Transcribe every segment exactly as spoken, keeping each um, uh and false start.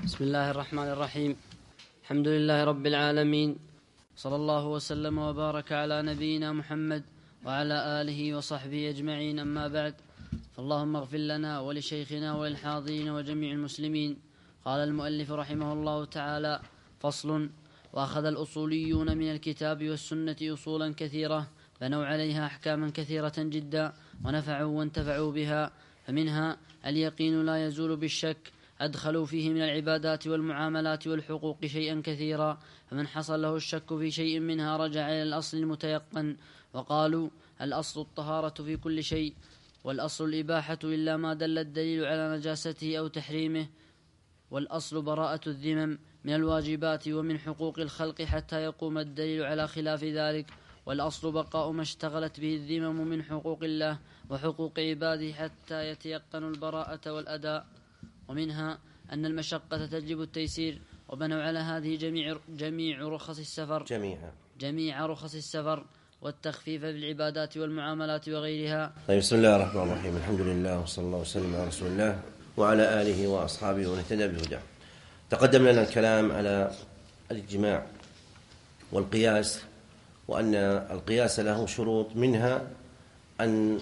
بسم الله الرحمن الرحيم. الحمد لله رب العالمين، صلى الله وسلم وبارك على نبينا محمد وعلى آله وصحبه أجمعين، أما بعد، فاللهم اغفر لنا ولشيخنا وللحاضرين وجميع المسلمين. قال المؤلف رحمه الله تعالى: فصل: وأخذ الأصوليون من الكتاب والسنة أصولا كثيرة بنوا عليها أحكاما كثيرة جدا ونفعوا وانتفعوا بها، فمنها اليقين لا يزول بالشك، أدخلوا فيه من العبادات والمعاملات والحقوق شيئا كثيرا، فمن حصل له الشك في شيء منها رجع إلى الأصل المتيقن. وقالوا: الأصل الطهارة في كل شيء، والأصل الإباحة إلا ما دل الدليل على نجاسته أو تحريمه، والأصل براءة الذمم من الواجبات ومن حقوق الخلق حتى يقوم الدليل على خلاف ذلك، والأصل بقاء ما اشتغلت به الذمم من حقوق الله وحقوق عباده حتى يتيقن البراءة والأداء. ومنها أن المشقة تجلب التيسير، وبنوا على هذه جميع جميع رخص السفر جميع جميع رخص السفر والتخفيف في العبادات والمعاملات وغيرها. طيب، بسم الله الرحمن الرحيم. الحمد لله وصلى الله وسلم على رسول الله وعلى آله وأصحابه ومن اهتدى بهداه. تقدم لنا الكلام على الإجماع والقياس، وأن القياس له شروط، منها أن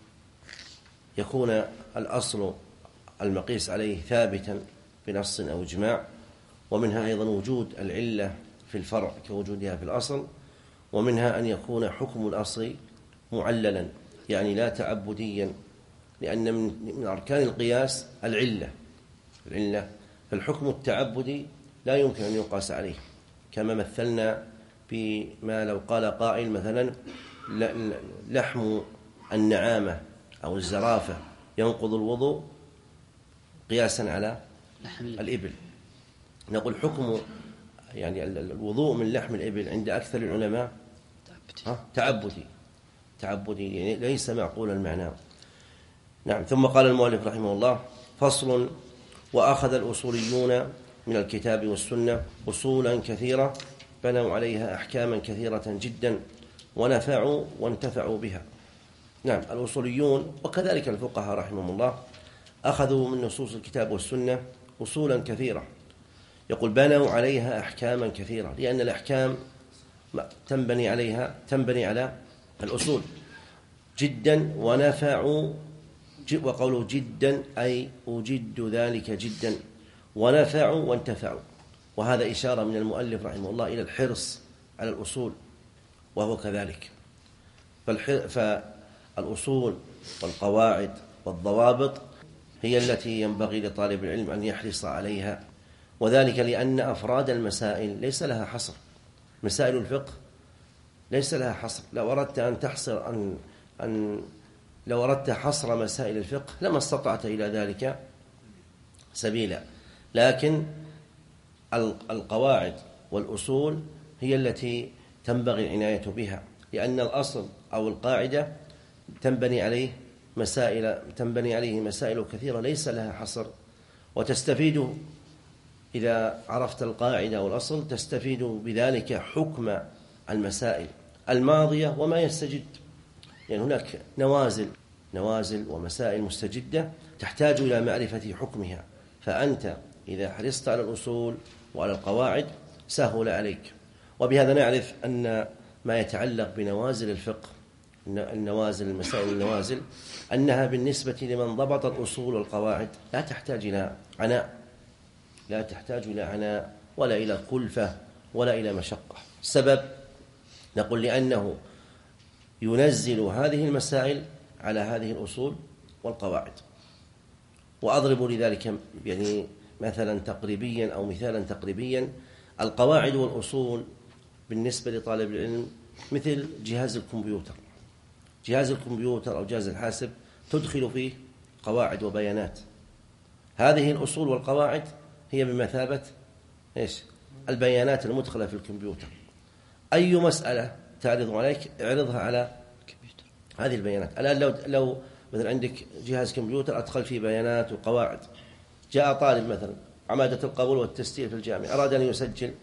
يكون الأصل المقيس عليه ثابتا بنص أو إجماع، ومنها أيضا وجود العلة في الفرع كوجودها في الأصل، ومنها أن يكون حكم الأصل معللا، يعني لا تعبديا، لأن من أركان القياس العلة العلة فالحكم التعبدي لا يمكن أن يقاس عليه، كما مثلنا بما لو قال قائل مثلا: لحم النعامة أو الزرافة ينقض الوضوء قياسا على الإبل. نقول حكم يعني الوضوء من لحم الإبل عند أكثر العلماء تعبدي تعبدي يعني ليس معقول المعنى. نعم. ثم قال المؤلف رحمه الله: فصل: وأخذ الأصوليون من الكتاب والسنة أصولا كثيرة بنوا عليها أحكاما كثيرة جدا ونفعوا وانتفعوا بها. نعم، الأصوليون وكذلك الفقهاء رحمهم الله أخذوا من نصوص الكتاب والسنة أصولا كثيرة، يقول بنوا عليها أحكاما كثيرة، لأن الأحكام تنبني عليها تنبني على الأصول. جدا ونفعوا، وقولوا جدا أي أجد ذلك جدا، ونفعوا وانتفعوا، وهذا إشارة من المؤلف رحمه الله إلى الحرص على الأصول، وهو كذلك. فالأصول والقواعد والضوابط هي التي ينبغي لطالب العلم أن يحرص عليها، وذلك لأن أفراد المسائل ليس لها حصر. مسائل الفقه ليس لها حصر. لو أردت أن تحصر أن أن لو أردت حصر مسائل الفقه لما استطعت إلى ذلك سبيلا، لكن القواعد والأصول هي التي تنبغي العناية بها، لأن الأصل أو القاعدة تنبني عليه مسائل تنبني عليه مسائل كثيرة ليس لها حصر، وتستفيد إذا عرفت القاعدة والأصل تستفيد بذلك حكم المسائل الماضية وما يستجد. يعني هناك نوازل نوازل ومسائل مستجدة تحتاج إلى معرفة حكمها، فأنت إذا حرصت على الأصول وعلى القواعد سهل عليك. وبهذا نعرف أن ما يتعلق بنوازل الفقه، النوازل المسائل النوازل، أنها بالنسبة لمن ضبط الأصول والقواعد لا تحتاج إلى عناء لا تحتاج إلى عناء ولا إلى كلفة ولا إلى مشقة. السبب نقول لأنه ينزل هذه المسائل على هذه الأصول والقواعد. وأضرب لذلك يعني مثلا تقريبيا أو مثالا تقريبيا: القواعد والأصول بالنسبة لطالب العلم مثل جهاز الكمبيوتر. جهاز الكمبيوتر أو جهاز الحاسب تدخل فيه قواعد وبيانات. هذه الأصول والقواعد هي بمثابة إيش؟ البيانات المدخلة في الكمبيوتر. أي مسألة تعرض عليك اعرضها على هذه البيانات. الآن لو لو مثلا عندك جهاز كمبيوتر أدخل فيه بيانات وقواعد، جاء طالب مثلا عمادة القبول والتسجيل في الجامعة أراد أن يسجل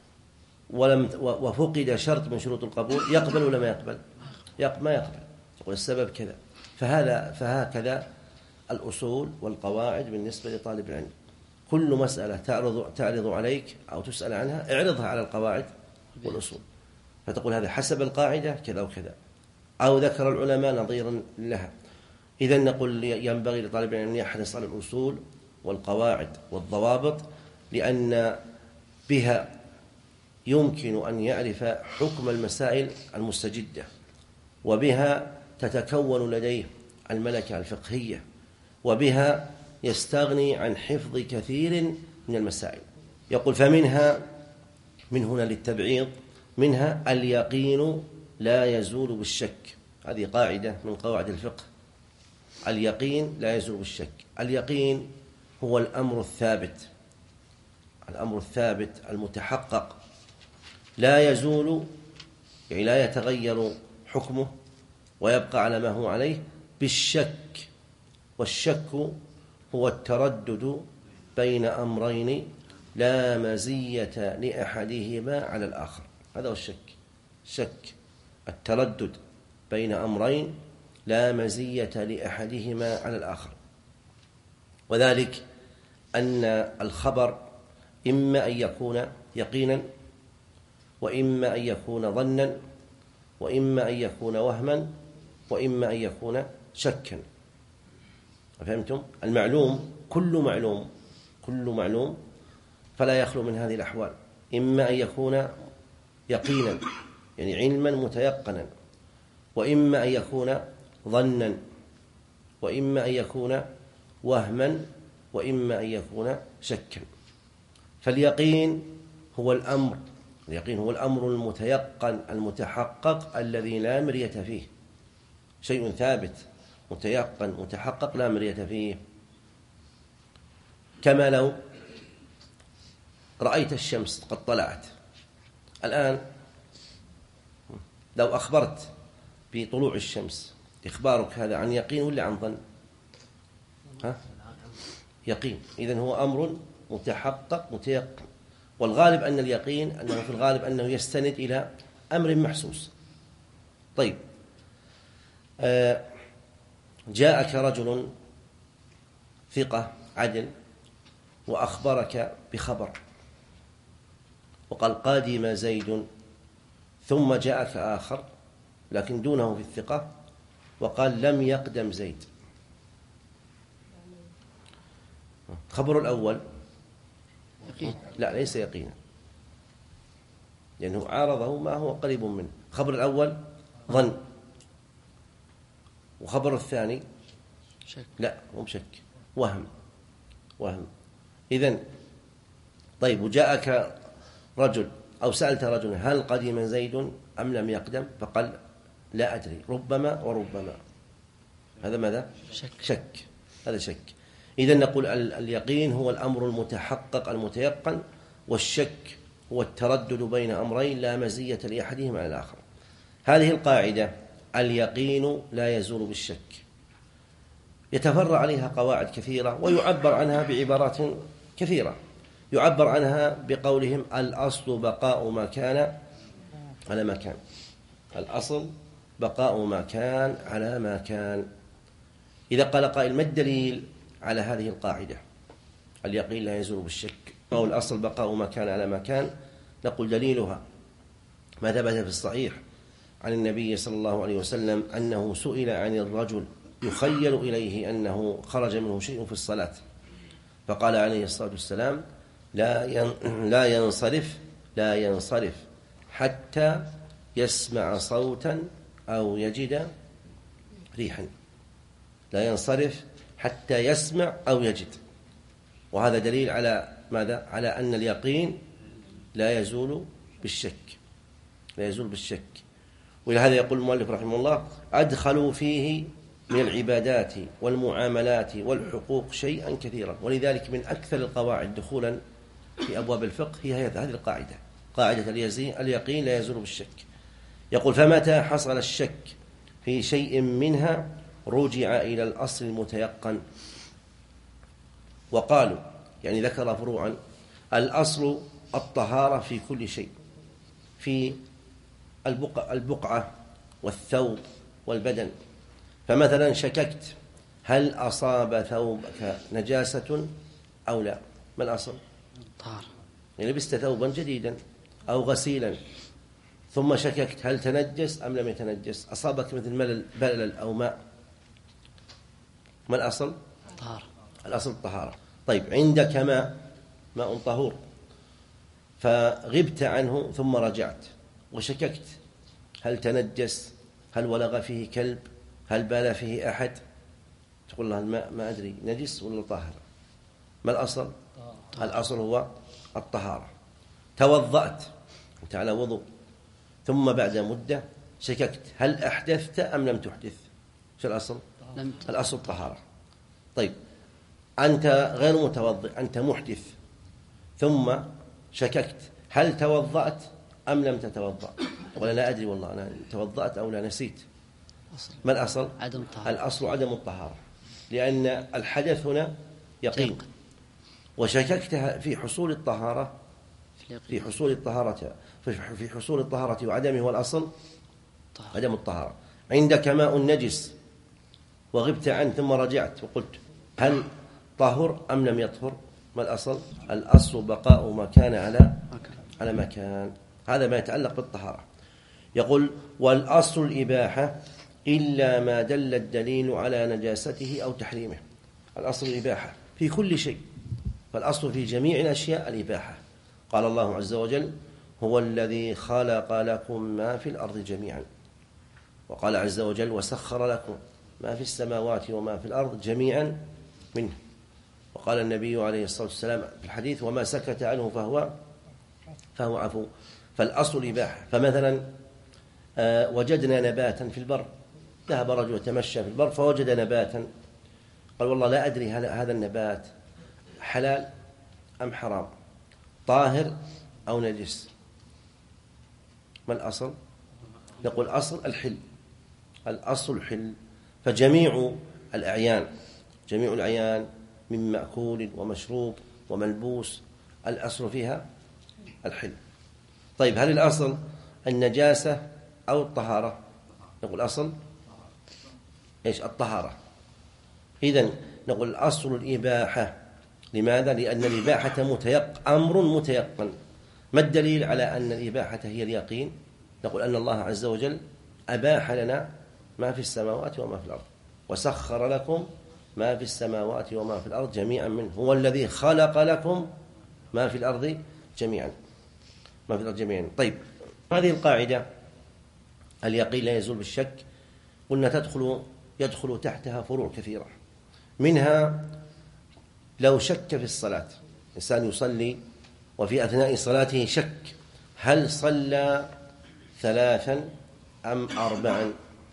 ولم وفقد شرط من شروط القبول، يقبل ولا ما يقبل؟ يقبل ما يقبل، والسبب كذا. فهذا فهكذا الأصول والقواعد بالنسبة لطالب العلم. كل مسألة تعرض, تعرض عليك أو تسأل عنها اعرضها على القواعد والأصول، فتقول هذا حسب القاعدة كذا وكذا، أو ذكر العلماء نظيرا لها. إذن نقول ينبغي لطالب العلم أن يحرص على الأصول والقواعد والضوابط، لأن بها يمكن أن يعرف حكم المسائل المستجدة، وبها تتكون لديه الملكة الفقهية، وبها يستغني عن حفظ كثير من المسائل. يقول فمنها، من هنا للتبعيض، منها اليقين لا يزول بالشك. هذه قاعدة من قواعد الفقه، اليقين لا يزول بالشك. اليقين هو الأمر الثابت، الأمر الثابت المتحقق لا يزول، يعني لا يتغير حكمه ويبقى على ما هو عليه بالشك. والشك هو التردد بين أمرين لا مزية لأحدهما على الآخر، هذا هو الشك. شك التردد بين أمرين لا مزية لأحدهما على الآخر، وذلك أن الخبر إما أن يكون يقينا، وإما أن يكون ظنا، وإما أن يكون وهما، وإما أن يكون شكا. فهمتم؟ المعلوم كل معلوم كل معلوم فلا يخلو من هذه الأحوال، إما أن يكون يقينا يعني علما متيقنا، وإما أن يكون ظنا، وإما أن يكون وهما، وإما أن يكون شكا. فاليقين هو الأمر اليقين هو الأمر المتيقن المتحقق الذي لا مرية فيه، شيء ثابت متيقن متحقق لا مرية فيه. كما لو رأيت الشمس قد طلعت الآن، لو أخبرت بطلوع الشمس، إخبارك هذا عن يقين ولا عن ظن؟ ها؟ يقين. إذن هو أمر متحقق متيقن، والغالب أن اليقين أنه في الغالب أنه يستند إلى أمر محسوس. طيب، آه جاءك رجل ثقة عدل وأخبرك بخبر وقال قادم زيد، ثم جاءك آخر لكن دونه في الثقة وقال لم يقدم زيد. خبر الأول يقين. لا، ليس يقينا، لأنه عارضه ما هو قريب منه. خبر الأول ظن، وخبر الثاني شك. لا، مو شك، وهم وهم إذن طيب، وجاءك رجل أو سألت رجلا هل قدم زيد أم لم يقدم، فقال لا أدري، ربما وربما. هذا ماذا؟ شك. شك، هذا شك. إذن نقول اليقين هو الأمر المتحقق المتيقن، والشك هو التردد بين أمرين لا مزية لأحدهما على الآخر. هذه القاعدة اليقين لا يزول بالشك يتفرع عليها قواعد كثيرة، ويعبر عنها بعبارات كثيرة. يعبر عنها بقولهم الأصل بقاء ما كان على ما كان. الأصل بقاء ما كان على ما كان. إذا قال قائل ما الدليل على هذه القاعدة اليقين لا يزول بالشك، أو الأصل بقاء ما كان على ما كان، نقول دليلها ما ثبت في الصحيح عن النبي صلى الله عليه وسلم أنه سئل عن الرجل يخيل إليه أنه خرج منه شيء في الصلاة، فقال عليه الصلاة والسلام لا لا ينصرف لا ينصرف حتى يسمع صوتا أو يجد ريحا. لا ينصرف حتى يسمع أو يجد. وهذا دليل على ماذا؟ على أن اليقين لا يزول بالشك لا يزول بالشك ولهذا يقول المؤلف رحمه الله أدخلوا فيه من العبادات والمعاملات والحقوق شيئا كثيرا. ولذلك من أكثر القواعد دخولا في أبواب الفقه هي هذه القاعدة، قاعدة اليقين لا يزول بالشك. يقول فمتى حصل الشك في شيء منها رجع إلى الأصل المتيقن. وقالوا يعني ذكر فروعا، الأصل الطهارة في كل شيء، في البقعة والثوب والبدن. فمثلا شككت هل أصاب ثوبك نجاسة أو لا، ما الأصل؟ طهارة. يعني لبست ثوبا جديدا أو غسيلا ثم شككت هل تنجس أم لم يتنجس، أصابك مثل ملل بلل أو ماء، ما الأصل؟ طهارة. الأصل الطهارة. طيب عندك ماء ماء طهور فغبت عنه ثم رجعت وشككت هل تنجس، هل ولغ فيه كلب، هل بال فيه أحد، تقول له الماء ما أدري نجس ولا طاهر، ما الأصل؟ طهارة. الأصل هو الطهارة. توضأت أنت على وضوء ثم بعد مدة شككت هل أحدثت أم لم تحدث، شو الأصل؟ لم الأصل الطهارة. طيب أنت غير متوضئ، أنت محدث ثم شككت هل توضأت أم لم تتوضأ، ولا لا أدري والله أنا توضأت أو لا نسيت، ما الأصل؟ عدم الطهارة. الأصل عدم الطهارة، لأن الحدث هنا يقين وشككت في حصول الطهارة في حصول الطهارة في حصول الطهارة وعدمه، والأصل عدم الطهارة. عندك ماء نجس وغبت عنه ثم رجعت وقلت هل طهر أم لم يطهر، ما الأصل؟ الأصل بقاء ما كان على على مكان. هذا ما يتعلق بالطهارة. يقول والأصل الإباحة إلا ما دل الدليل على نجاسته أو تحريمه. الأصل الإباحة في كل شيء، فالأصل في جميع الأشياء الإباحة. قال الله عز وجل هو الذي خلق لكم ما في الأرض جميعا، وقال عز وجل وسخر لكم ما في السماوات وما في الأرض جميعا منه، وقال النبي عليه الصلاة والسلام في الحديث وما سكت عنه فهو فهو عفو. فالأصل الإباحة. فمثلا آه وجدنا نباتا في البر، ذهب رجل يتمشى في البر فوجد نباتا، قال والله لا أدري هل هذا النبات حلال أم حرام، طاهر أو نجس، ما الأصل؟ نقول أصل الحل، الأصل الحل. فجميع الأعيان جميع الأعيان من مأكول ومشروب وملبوس الأصل فيها الحل. طيب هل الأصل النجاسة أو الطهارة؟ نقول أصل إيش؟ الطهارة. إذن نقول الأصل الإباحة. لماذا؟ لأن الإباحة متيق... أمر متيقن. ما الدليل على أن الإباحة هي اليقين؟ نقول أن الله عز وجل أباح لنا ما في السماوات وما في الأرض، وسخر لكم ما في السماوات وما في الأرض جميعا منه، هو الذي خلق لكم ما في الأرض جميعا ما في الأرض جميعا. طيب هذه القاعدة اليقين لا يزول بالشك، قلنا تدخل يدخل تحتها فروع كثيرة، منها لو شك في الصلاة، إنسان يصلي وفي أثناء صلاته شك هل صلى ثلاثا أم أربعا،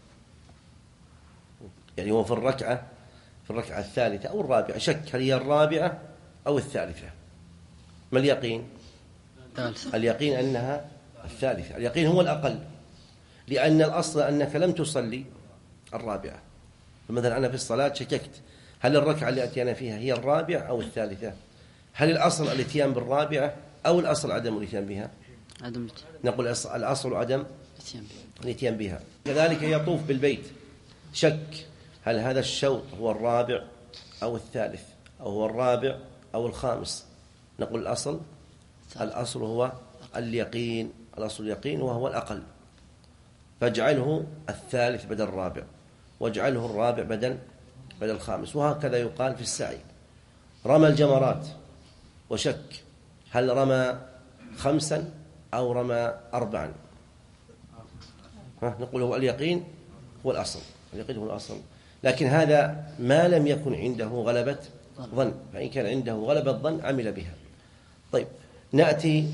يعني هو في الركعة في الركعة الثالثة أو الرابعة شك هل هي الرابعة أو الثالثة، ما اليقين؟ اليقين أنها الثالثة، اليقين هو الأقل، لأن الأصل أنك لم تصلي الرابعة. فمثلا أنا في الصلاة شككت هل الركعة التي أنا فيها هي الرابعة أو الثالثة، هل الأصل الاتيان بالرابعة أو الأصل عدم الاتيان بها؟ عدم. نقول الأصل عدم الاتيان بها. كذلك يطوف بالبيت شك هل هذا الشوط هو الرابع أو الثالث أو هو الرابع أو الخامس، نقول الأصل الأصل هو اليقين، الأصل اليقين وهو الأقل، فاجعله الثالث بدل الرابع واجعله الرابع بدل بدل الخامس. وهكذا يقال في السعي. رمى الجمرات وشك هل رمى خمسا أو رمى أربعا، نقول هو اليقين هو الأصل، اليقين هو الأصل. لكن هذا ما لم يكن عنده غلبة ظن، فإن كان عنده غلبة ظن عمل بها. طيب نأتي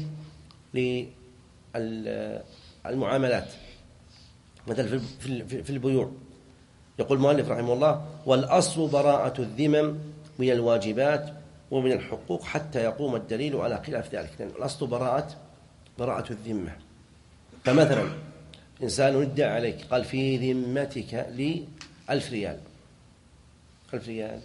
للمعاملات، مثلا في البيوع يقول المؤلف رحمه الله والأصل براءة الذمم من الواجبات ومن الحقوق حتى يقوم الدليل على خلاف ذلك. لأن الأصل براءة براءة الذمة. فمثلا إنسان ادعى عليك قال في ذمتك لي ألف ريال، ألف ريال،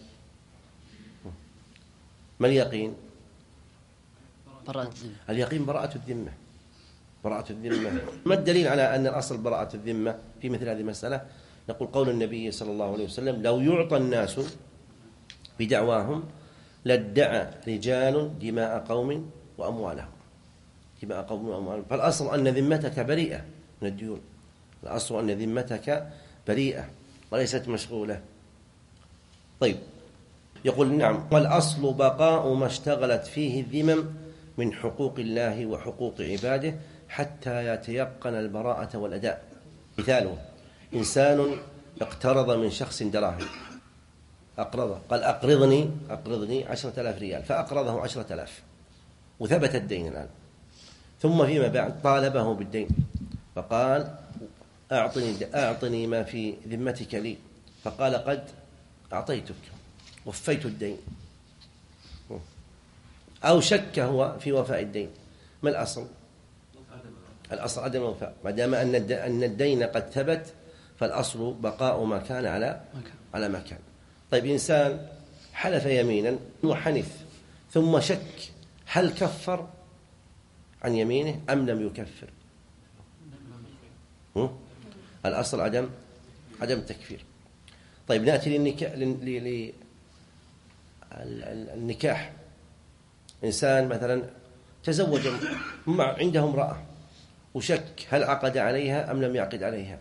ما اليقين؟ براءة الذمة. اليقين براءة الذمة، براءة الذمة. ما الدليل على أن الأصل براءة الذمة في مثل هذه المسألة؟ نقول قول النبي صلى الله عليه وسلم لو يعطى الناس بدعواهم لادعى رجال دماء قوم وأموالهم دماء قوم وأموالهم. فالأصل أن ذمتك بريئة من الديون، الأصل أن ذمتك بريئة وليست مشغولة. طيب، يقول نعم، والأصل بقاء ما اشتغلت فيه الذمم من حقوق الله وحقوق عباده حتى يتيقن البراءة والأداء. مثاله: إنسان اقترض من شخص دراهم، أقرضه، قال أقرضني أقرضني عشرة آلاف ريال، فأقرضه عشرة آلاف وثبت الدين الآن، ثم فيما بعد طالبه بالدين فقال أعطني أعطني ما في ذمتك لي، فقال قد أعطيتك وفيت الدين، أو شك هو في وفاء الدين. ما الأصل؟ الأصل عدم الوفاء، ما دام أن الدين قد ثبت فالأصل بقاء ما كان على على ما كان. طيب، إنسان حلف يمينا وحنث ثم شك، هل كفر عن يمينه أم لم يكفر؟ الأصل عدم عدم التكفير. طيب، نأتي للنكاح. النكاح إنسان مثلا تزوج مع عنده امرأة وشك هل عقد عليها أم لم يعقد عليها؟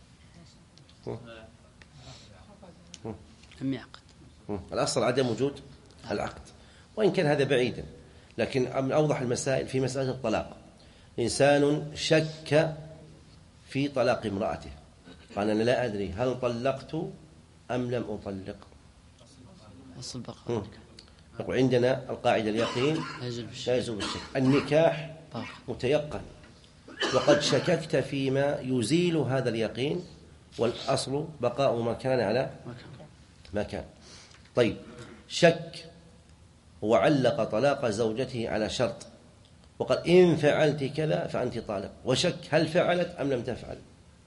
لم يعقد. الأصل عدم وجود العقد، وإن كان هذا بعيدا، لكن من أوضح المسائل في مسألة الطلاق. إنسان شك في طلاق امرأته، قال أنا لا أدري هل طلقت أم لم أطلق. أصل بقاء. يقول عندنا القاعدة اليقين لا يزول الشك. النكاح متيقن، وقد شككت فيما يزيل هذا اليقين، والأصل بقاء ما كان على ما كان. طيب، شك وعلق طلاق زوجته على شرط وقال إن فعلت كذا فأنت طالق، وشك هل فعلت أم لم تفعل.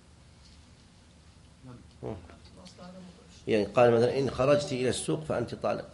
يعني قال مثلا إن خرجت إلى السوق فأنت طالق،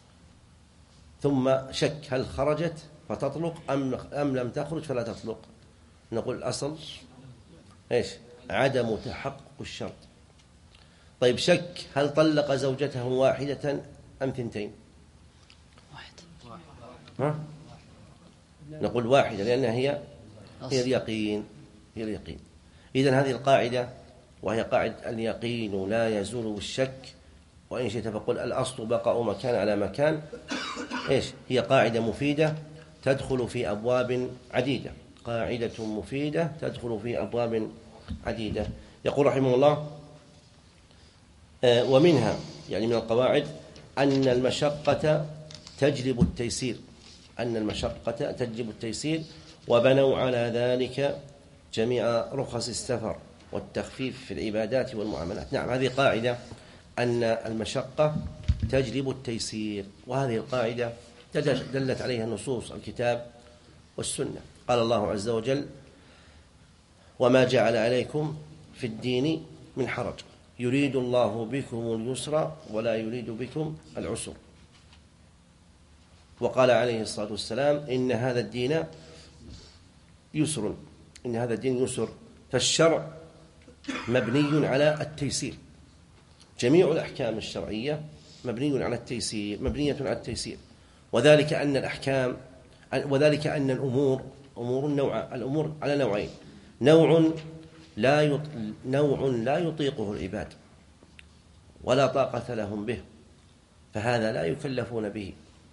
ثم شك هل خرجت فتطلق أم أم لم تخرج فلا تطلق. نقول الأصل إيش؟ عدم تحقق الشرط. طيب، شك هل طلق زوجته واحدة أم ثنتين؟ واحدة. ها؟ نقول واحدة لأنها هي هي اليقين هي اليقين. إذن هذه القاعدة، وهي قاعدة اليقين لا يزول بالشك، وإن شئت فقل الأصل بقاء ما كان على ما كان. إيش هي؟ قاعدة مفيدة تدخل في أبواب عديدة، قاعدة مفيدة تدخل في أبواب عديدة. يقول رحمه الله آه ومنها، يعني من القواعد، أن المشقة تجلب التيسير أن المشقة تجلب التيسير وبنوا على ذلك جميع رخص السفر والتخفيف في العبادات والمعاملات. نعم، هذه قاعدة أن المشقة تجلب التيسير، وهذه القاعدة دلت عليها نصوص الكتاب والسنة. قال الله عز وجل وما جعل عليكم في الدين من حرج يريد الله بكم اليسر ولا يريد بكم العسر. وقال عليه الصلاة والسلام إن هذا الدين يسر إن هذا الدين يسر. فالشرع مبني على التيسير، جميع الأحكام الشرعية مبني على التيسير مبنية على التيسير وذلك أن الأحكام وذلك أن الأمور أمور النوع الأمور على نوعين: نوع لا يط... نوع لا يطيقه العباد ولا طاقة لهم به، فهذا لا يكلفون به.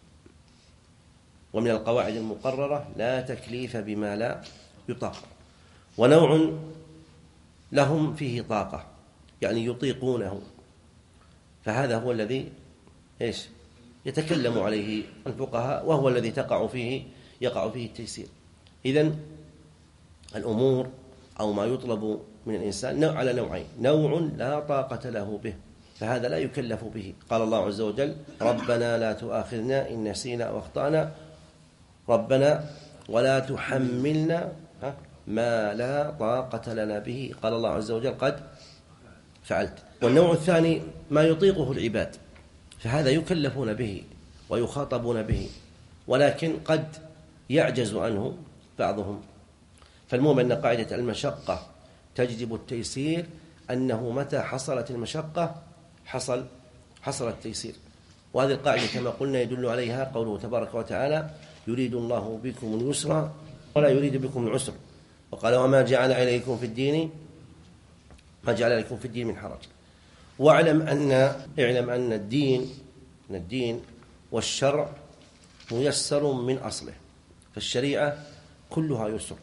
ومن القواعد المقررة لا تكليف بما لا يطاق. ونوع لهم فيه طاقة، يعني يطيقونه، فهذا هو الذي إيش يتكلم عليه الفقهاء، وهو الذي تقع فيه يقع فيه التيسير. إذن الأمور أو ما يطلب من الإنسان نوع على نوعين: نوع لا طاقة له به، فهذا لا يكلف به. قال الله عز وجل ربنا لا تؤاخذنا إن نسينا أو أخطأنا ربنا ولا تحملنا ما لا طاقة لنا به. قال الله عز وجل قد فعلت. والنوع الثاني ما يطيقه العباد، فهذا يكلفون به ويخاطبون به، ولكن قد يعجز عنه بعضهم. فالمهم أن قاعدة المشقة تجلب التيسير، أنه متى حصلت المشقة حصل حصل التيسير. وهذه القاعدة كما قلنا يدل عليها قوله تبارك وتعالى يريد الله بكم اليسر ولا يريد بكم العسر، وقال وما جعل عليكم في الدين ما جعل عليكم في الدين من حرج. واعلم أن اعلم أن الدين أن الدين والشرع ميسر من أصله، فالشريعة كلها يسر،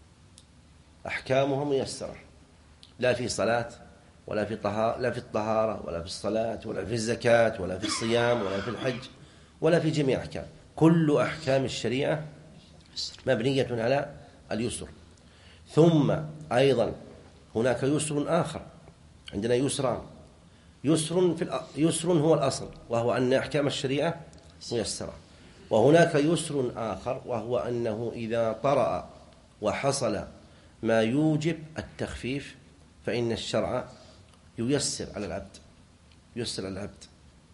أحكامها ميسرة، لا في صلاة ولا في طهارة لا في الطهارة ولا في الصلاة ولا في الزكاة ولا في الصيام ولا في الحج ولا في جميع أحكام، كل أحكام الشريعة مبنية على اليسر. ثم أيضا هناك يسر آخر، عندنا يسران، يسر في يسر هو الأصل وهو أن أحكام الشريعة ميسرة، وهناك يسر آخر وهو أنه إذا طرأ وحصل ما يوجب التخفيف فإن الشرع ييسر على العبد ييسر على العبد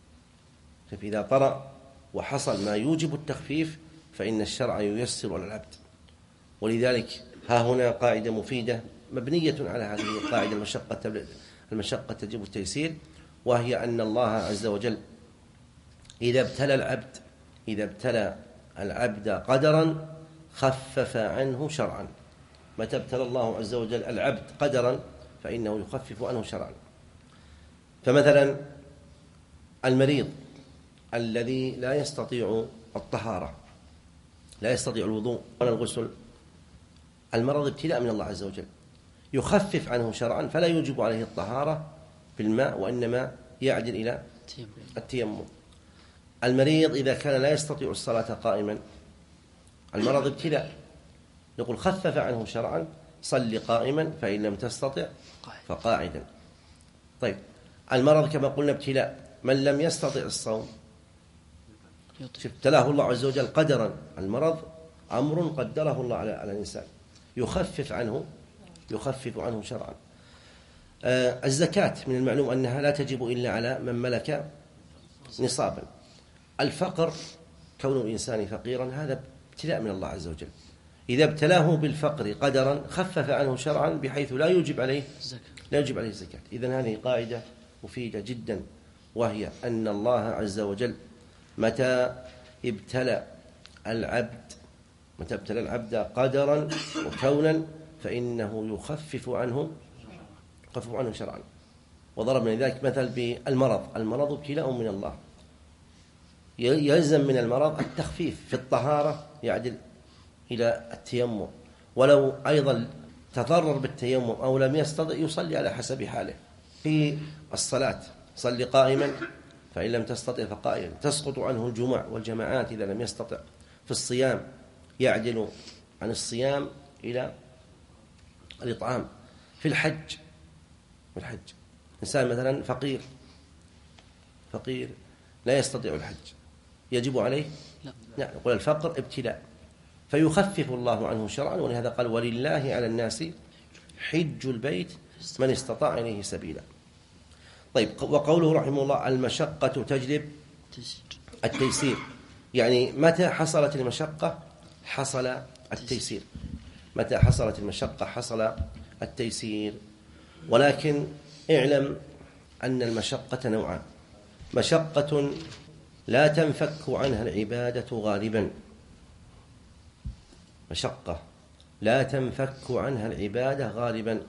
فإذا طرأ وحصل ما يوجب التخفيف فإن الشرع ييسر على العبد. ولذلك ها هنا قاعدة مفيدة مبنية على هذه القاعدة المشقة المشقة تجب التيسير، وهي أن الله عز وجل إذا ابتلى العبد إذا ابتلى العبد قدرا خفف عنه شرعا. متى ابتلى الله عز وجل العبد قدرا فإنه يخفف عنه شرعا. فمثلا المريض الذي لا يستطيع الطهارة، لا يستطيع الوضوء ولا الغسل، المرض ابتلاء من الله عز وجل، يخفف عنه شرعا فلا يوجب عليه الطهارة بالماء وإنما يعدل إلى التيمم. المريض إذا كان لا يستطيع الصلاة قائما، المرض ابتلاء، نقول خفف عنه شرعا صل قائما فإن لم تستطع فقاعدا. طيب المرض كما قلنا ابتلاء، من لم يستطع الصوم ابتلاه الله عز وجل قدرا، المرض أمر قدره الله على الإنسان يخفف عنه يخفف عنه شرعا. آه الزكاة من المعلوم أنها لا تجب إلا على من ملك نصابا. الفقر كون الإنسان فقيرا هذا ابتلاء من الله عز وجل، إذا ابتلاه بالفقر قدرا خفف عنه شرعا بحيث لا يوجب عليه لا يوجب عليه الزكاة. إذن هذه قاعدة مفيدة جدا، وهي أن الله عز وجل متى ابتلى العبد متى ابتلى العبد قدرا وكونا فإنه يخفف عنه يخفف عنه شرعا. وضرب من ذلك مثل بالمرض، المرض ابتلاء من الله، يلزم من المرض التخفيف في الطهارة يعدل إلى التيمم، ولو أيضا تضرر بالتيمم أو لم يستطع يصلي على حسب حاله. في الصلاة صلي قائما فإن لم تستطع فقائلا، تسقط عنه الجمع والجماعات إذا لم يستطع. في الصيام يعدل عن الصيام إلى الإطعام. في الحج في الحج إنسان مثلا فقير فقير لا يستطيع الحج، يجب عليه؟ لا, لا. نقول الفقر ابتلاء فيخفف الله عنه شرعا، ولهذا قال ولله على الناس حج البيت من استطاع إليه سبيلا. طيب وقوله رحمه الله المشقة تجلب التيسير، يعني متى حصلت المشقة حصل التيسير، متى حصلت المشقة حصل التيسير. ولكن اعلم أن المشقة نوعان، مشقة لا تنفك عنها العبادة غالبا، مشقة لا تنفك عنها العبادة غالبا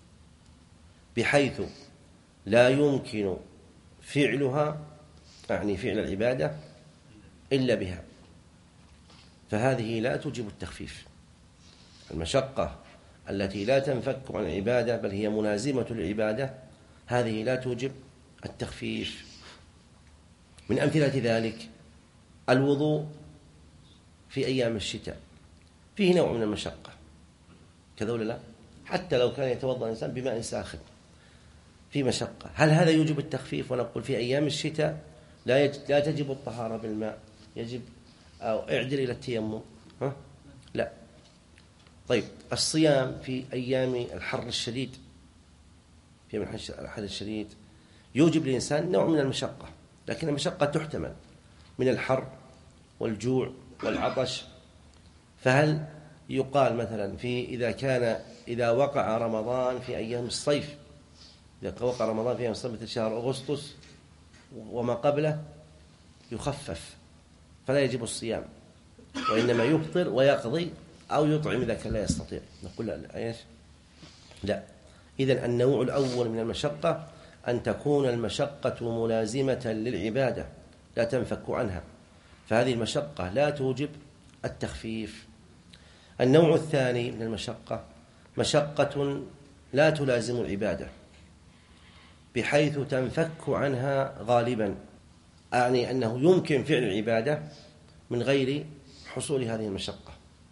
بحيث لا يمكن فعلها، يعني فعل العبادة إلا بها، فهذه لا توجب التخفيف. المشقة التي لا تنفك عن العبادة بل هي ملازمة للعبادة هذه لا توجب التخفيف. من أمثلة ذلك الوضوء في أيام الشتاء فيه نوع من المشقة كذا ولا لا؟ حتى لو كان يتوضأ الإنسان بماء ساخن في مشقة، هل هذا يوجب التخفيف؟ ونقول في أيام الشتاء لا لا تجب الطهارة بالماء، يجب أو اعدل إلى التيمم، ها؟ لا. طيب الصيام في أيام الحر الشديد في أيام الحر الشديد يوجب للإنسان نوع من المشقة، لكن المشقة تحتمل من الحر والجوع والعطش. فهل يقال مثلا في إذا كان إذا وقع رمضان في أيام الصيف، إذا وقع رمضان في أيام الصيف مثل شهر أغسطس وما قبله، يخفف فلا يجب الصيام، وإنما يفطر ويقضي أو يطعم إذا كان لا يستطيع. نقول لا إيش؟ لا. إذن النوع الأول من المشقة أن تكون المشقة ملازمة للعبادة لا تنفك عنها، فهذه المشقة لا توجب التخفيف. النوع الثاني من المشقة مشقة لا تلازم العبادة بحيث تنفك عنها غالبا، أعني أنه يمكن فعل العبادة من غير حصول هذه المشقة.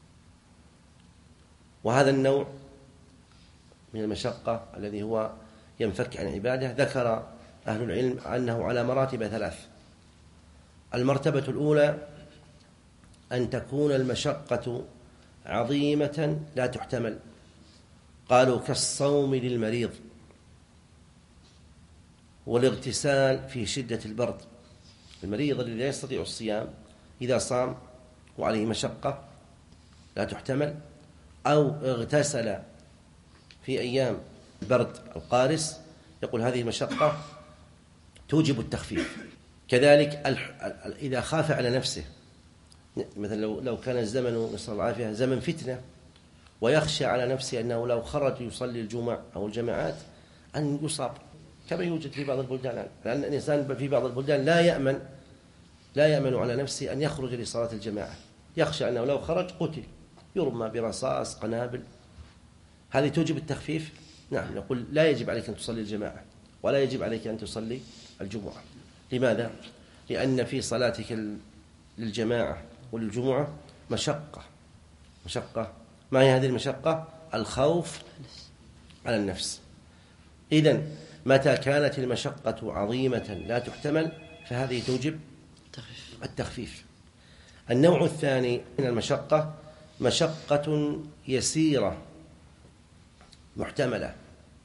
وهذا النوع من المشقة الذي هو ينفك عن العبادة ذكر أهل العلم أنه على مراتب ثلاث. المرتبة الأولى أن تكون المشقة عظيمة لا تحتمل، قالوا كالصوم للمريض والاغتسال في شدة البرد. المريض الذي لا يستطيع الصيام إذا صام وعليه مشقة لا تحتمل، أو اغتسل في أيام البرد القارس، يقول هذه المشقة توجب التخفيف. كذلك إذا خاف على نفسه، مثلا لو لو كان الزمن نسأل الله العافية زمن فتنة ويخشى على نفسه أنه لو خرج يصلي الجمعة أو الجماعات أن يصاب، كما يوجد في بعض البلدان، لأن الإنسان في بعض البلدان لا يأمن لا يأمن على نفسه أن يخرج لصلاة الجماعة، يخشى أنه لو خرج قتل، يرمى برصاص قنابل. هذه توجب التخفيف؟ نعم، نقول لا يجب عليك أن تصلي الجماعة ولا يجب عليك أن تصلي الجمعة. لماذا؟ لأن في صلاتك للجماعة وللجمعة مشقة مشقة ما هي هذه المشقة؟ الخوف على النفس. إذن متى كانت المشقة عظيمة لا تحتمل فهذه توجب التخفيف. النوع الثاني من المشقة مشقة يسيرة محتملة،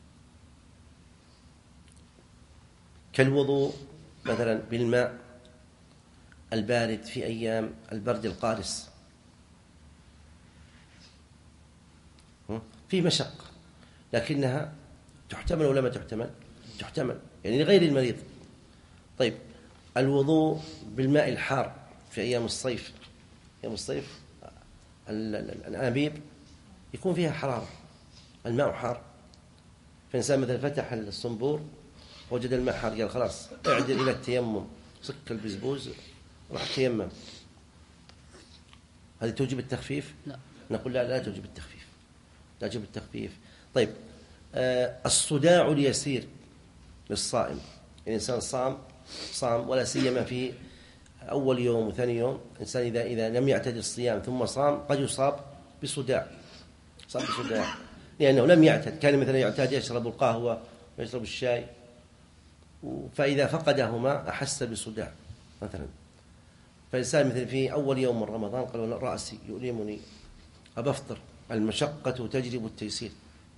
كالوضوء مثلا بالماء البارد في أيام البرد القارس، في مشقة لكنها تحتمل ولا ما تحتمل؟ تحتمل، يعني لغير المريض. طيب الوضوء بالماء الحار في أيام الصيف، أيام الصيف الأنابيب يكون فيها حرارة، الماء حار، فإنسان مثلا فتح الصنبور وجد الماء حار قال خلاص اعدل إلى التيمم، سك البزبوز راح تيمم، هذه توجب التخفيف؟ لا. نقول لا لا توجب التخفيف، لا توجب التخفيف. طيب آه الصداع اليسير للصائم، الإنسان صام صام ولا سيما في أول يوم وثاني يوم، الإنسان إذا إذا لم يعتد الصيام ثم صام قد يصاب بصداع، صاب بصداع لأنه لم يعتد، كان مثلا يعتاد يشرب القهوة ويشرب الشاي، فإذا فقدهما أحس بصداع مثلا. فإنسان مثل في أول يوم من رمضان قال رأسي يؤلمني أبفطر، المشقة تجلب التيسير،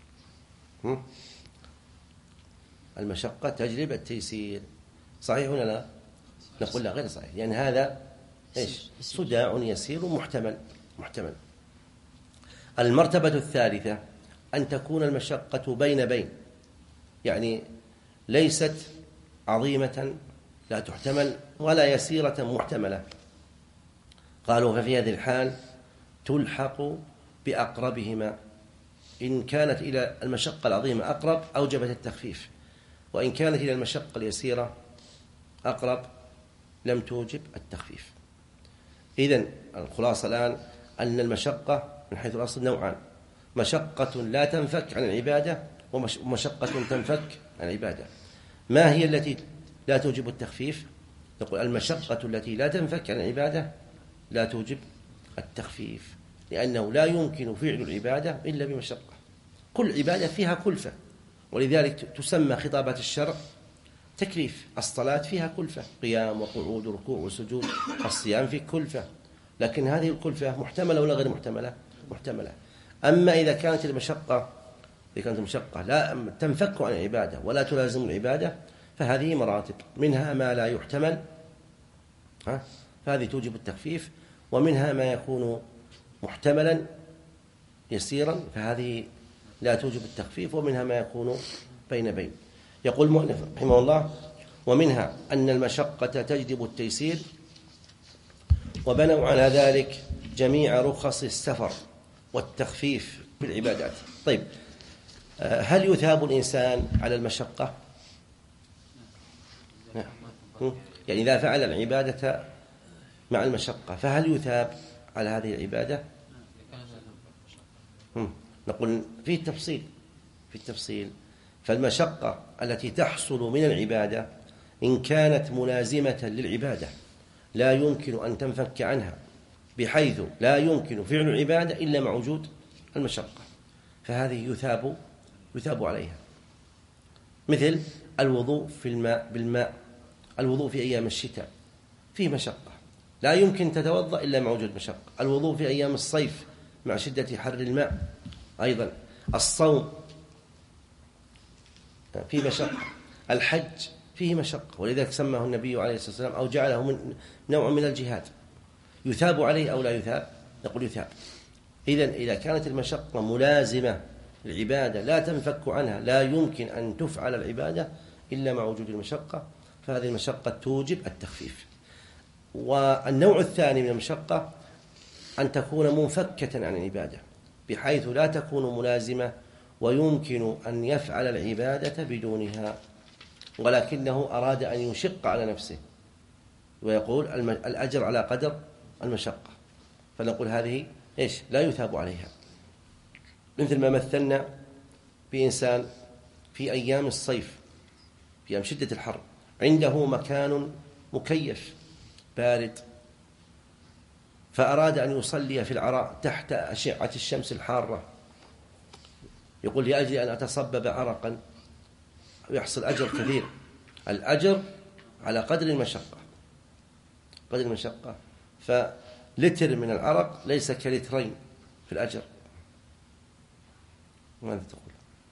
المشقة تجلب التيسير، صحيح ولا لا؟ نقول لا غير صحيح، لأن يعني هذا إيش؟ صداع يسير محتمل محتمل. المرتبة الثالثة أن تكون المشقة بين بين، يعني ليست عظيمة لا تحتمل ولا يسيرة محتملة. قالوا ففي هذه الحال تلحق بأقربهما، إن كانت إلى المشقة العظيمة أقرب أوجبت التخفيف، وإن كانت إلى المشقة اليسيرة أقرب لم توجب التخفيف. إذن الخلاصة الآن أن المشقة من حيث الأصل نوعان، مشقة لا تنفك عن العبادة ومشقة تنفك عن العبادة. ما هي التي لا توجب التخفيف؟ نقول المشقة التي لا تنفك عن العبادة لا توجب التخفيف، لأنه لا يمكن فعل العبادة إلا بمشقة، كل عبادة فيها كلفة، ولذلك تسمى خطابات الشرع تكليف. الصلاة فيها كلفة، قيام وقعود وركوع وسجود، الصيام فيه كلفة، لكن هذه الكلفة محتملة ولا غير محتملة؟ محتملة. أما إذا كانت المشقة إذا كانت المشقة لا تنفك عن العبادة ولا تلازم العبادة فهذه مراتب، منها ما لا يحتمل ها فهذه توجب التخفيف، ومنها ما يكون محتملا يسيرا فهذه لا توجب التخفيف، ومنها ما يكون بين بين. يقول المؤلف رحمه الله: ومنها أن المشقة تجلب التيسير وبنوا على ذلك جميع رخص السفر والتخفيف في العبادات. طيب، هل يثاب الإنسان على المشقة؟ يعني إذا فعل العبادة مع المشقة فهل يثاب على هذه العبادة؟ نقول في التفصيل في التفصيل فالمشقة التي تحصل من العبادة إن كانت ملازمة للعبادة لا يمكن أن تنفك عنها، بحيث لا يمكن فعل العبادة إلا مع وجود المشقة، فهذه يثاب يثاب عليها. مثل الوضوء في الماء بالماء، الوضوء في أيام الشتاء فيه مشقة لا يمكن تتوضأ إلا مع وجود مشقة. الوضوء في أيام الصيف مع شدة حر الماء أيضا. الصوم فيه مشقة. الحج فيه مشقة، ولذلك سماه النبي عليه الصلاة والسلام أو جعله من نوع من الجهاد. يثاب عليه أو لا يثاب؟ نقول يثاب. إذن إذا كانت المشقة ملازمة للعبادة لا تنفك عنها، لا يمكن أن تفعل العبادة إلا مع وجود المشقة، فهذه المشقة توجب التخفيف. والنوع الثاني من المشقة أن تكون منفكة عن العبادة بحيث لا تكون ملازمة ويمكن أن يفعل العبادة بدونها، ولكنه أراد أن يشق على نفسه ويقول الأجر على قدر المشقة، فنقول هذه إيش؟ لا يثاب عليها. مثل ما مثلنا بإنسان في أيام الصيف في أيام شدة الحر عنده مكان مكيف بارد، فأراد أن يصلي في العراء تحت أشعة الشمس الحارة، يقول لأجل أن أتصبب عرقا ويحصل أجر كثير. الأجر على قدر المشقة، قدر المشقة، فلتر من العرق ليس كلترين في الأجر. ماذا تقول؟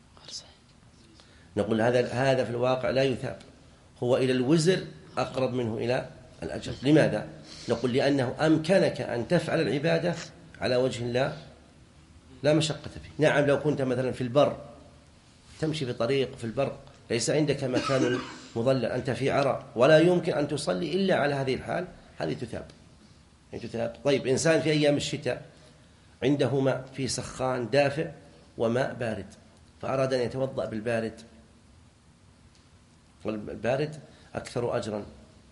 نقول هذا هذا في الواقع لا يثاب، هو إلى الوزر أقرب منه إلى الأجر. لماذا؟ نقول لأنه أمكنك أن تفعل العبادة على وجه لا لا مشقة فيه. نعم، لو كنت مثلا في البر تمشي في طريق في البر ليس عندك مكان مظلل، أنت في عراء ولا يمكن أن تصلي إلا على هذه الحال، هذه تثاب. تثاب. طيب، إنسان في أيام الشتاء عنده ماء في سخان دافئ وماء بارد، فأراد أن يتوضأ بالبارد، والبارد أكثر أجرا،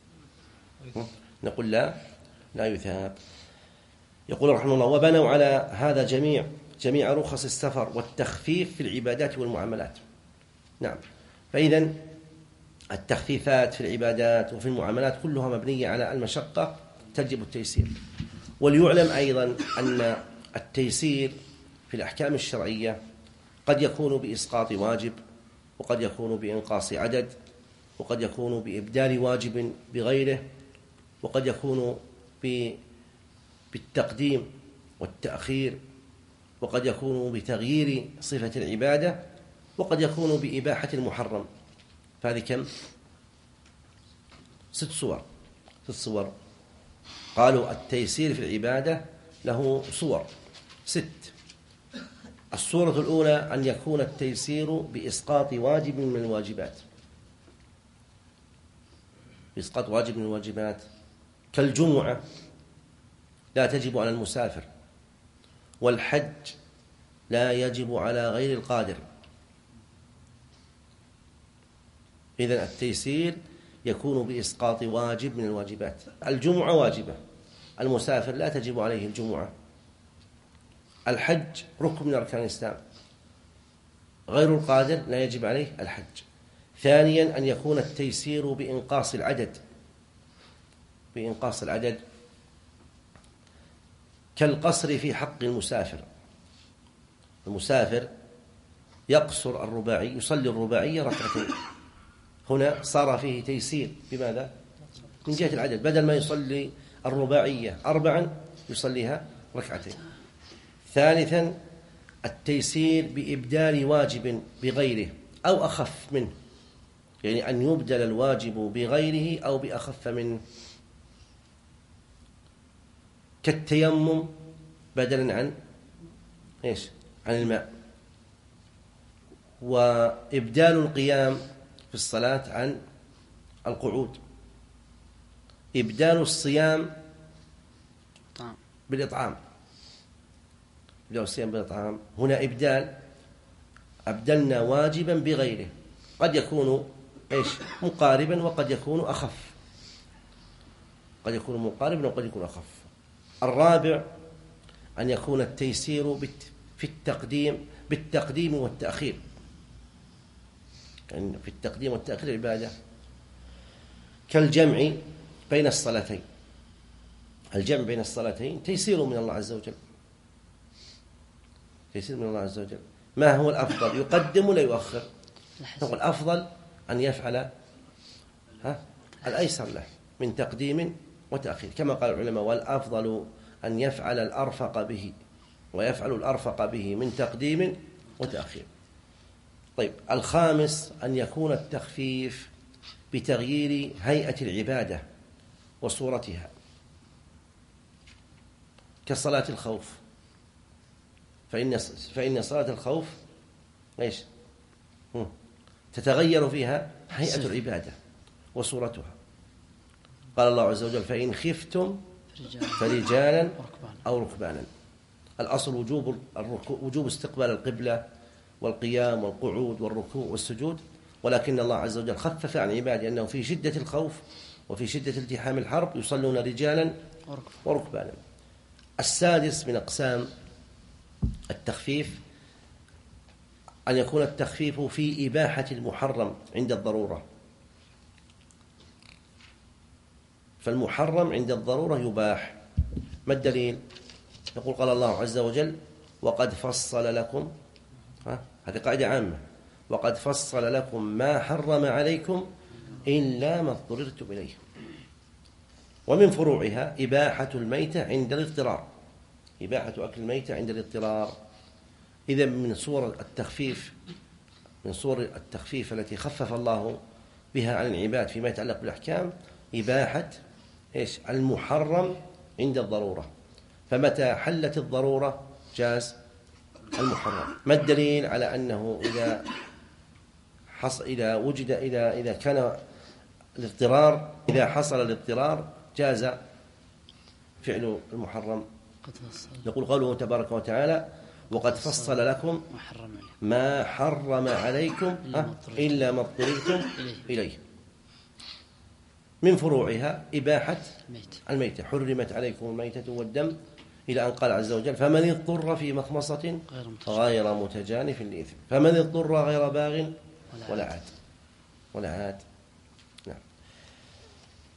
نقول لا لا يثاب. يقول رحمه الله وبنوا على هذا جميع جميع رخص السفر والتخفيف في العبادات والمعاملات. نعم، فإذا التخفيفات في العبادات وفي المعاملات كلها مبنية على المشقة تجب التيسير. وليعلم أيضا أن التيسير في الأحكام الشرعية قد يكون بإسقاط واجب، وقد يكون بإنقاص عدد، وقد يكون بإبدال واجب بغيره، وقد يكون بالتقديم والتأخير، وقد يكون بتغيير صفة العبادة، وقد يكون بإباحة المحرم. فهذه كم؟ ست صور ست صور قالوا التيسير في العبادة له صور ست. الصورة الأولى أن يكون التيسير بإسقاط واجب من الواجبات، بإسقاط واجب من الواجبات كالجمعة لا تجب على المسافر، والحج لا يجب على غير القادر. إذن التيسير يكون بإسقاط واجب من الواجبات. الجمعة واجبة، المسافر لا تجب عليه الجمعة. الحج ركن من أركان الإسلام، غير القادر لا يجب عليه الحج. ثانيا أن يكون التيسير بإنقاص العدد، بإنقاص العدد كالقصر في حق المسافر. المسافر يقصر الرباعي، يصلي الرباعية ركعتين، هنا صار فيه تيسير. بماذا؟ من جهة العدد، بدل ما يصلي الرباعية أربعا يصليها ركعتين. ثالثا التيسير بإبدال واجب بغيره أو أخف منه، يعني أن يبدل الواجب بغيره أو بأخف منه، كالتيمم بدلا عن إيش؟ عن الماء، وإبدال القيام في الصلاة عن القعود، إبدال الصيام بالإطعام، بدأوا الصيام بالإطعام. هنا إبدال، أبدلنا واجبا بغيره، قد يكون إيش مقاربا وقد يكون أخف، قد يكون مقاربا وقد يكون أخف. الرابع أن يكون التيسير في التقديم بالتقديم والتأخير، يعني في التقديم والتأخير عبادة، كالجمع بين الصلاتين. الجمع بين الصلاتين تيسير من الله عز وجل، تيسير من الله عز وجل. ما هو الأفضل؟ يقدم ولا يؤخر؟ هو الأفضل أن يفعل ها الأيسر له من تقديم وتأخير، كما قال العلماء: والأفضل أن يفعل الأرفق به، ويفعل الأرفق به من تقديم وتأخير. طيب، الخامس أن يكون التخفيف بتغيير هيئة العبادة وصورتها، كصلاة الخوف، فإن فإن صلاة الخوف إيش تتغير فيها هيئة العبادة وصورتها. قال الله عز وجل: فإن خفتم فرجالا أو ركبانا. الأصل وجوب الركوع، وجوب استقبال القبلة والقيام والقعود والركوع والسجود، ولكن الله عز وجل خفف عن عباده أنه في شدة الخوف وفي شدة التحام الحرب يصلون رجالا وركبانا. السادس من أقسام التخفيف أن يكون التخفيف في إباحة المحرم عند الضرورة، فالمحرم عند الضرورة يباح. ما الدليل؟ يقول: قال الله عز وجل: وقد فصل لكم، ها هذه قاعدة عامة، وقد فصل لكم ما حرم عليكم إلا ما اضطررتم إليه. ومن فروعها إباحة الميتة عند الاضطرار، إباحة أكل الميتة عند الاضطرار. إذا من صور التخفيف، من صور التخفيف التي خفف الله بها عن العباد فيما يتعلق بالأحكام إباحة إيش المحرم عند الضرورة، فمتى حلت الضرورة جاز المحرم. ما الدليل على أنه إذا حصل إذا وجد إذا إذا كان الاضطرار، إذا حصل الاضطرار جاز فعل المحرم؟ يقول قوله تبارك وتعالى: وقد فصل لكم ما حرم عليكم إلا ما اضطررتم إليه. من فروعها إباحة الميتة، حرمت عليكم الميتة والدم، إلى أن قال عز وجل: فمن اضطر في مخمصة غير متجانف للإثم، فمن اضطر غير باغ ولا عاد ولا عاد.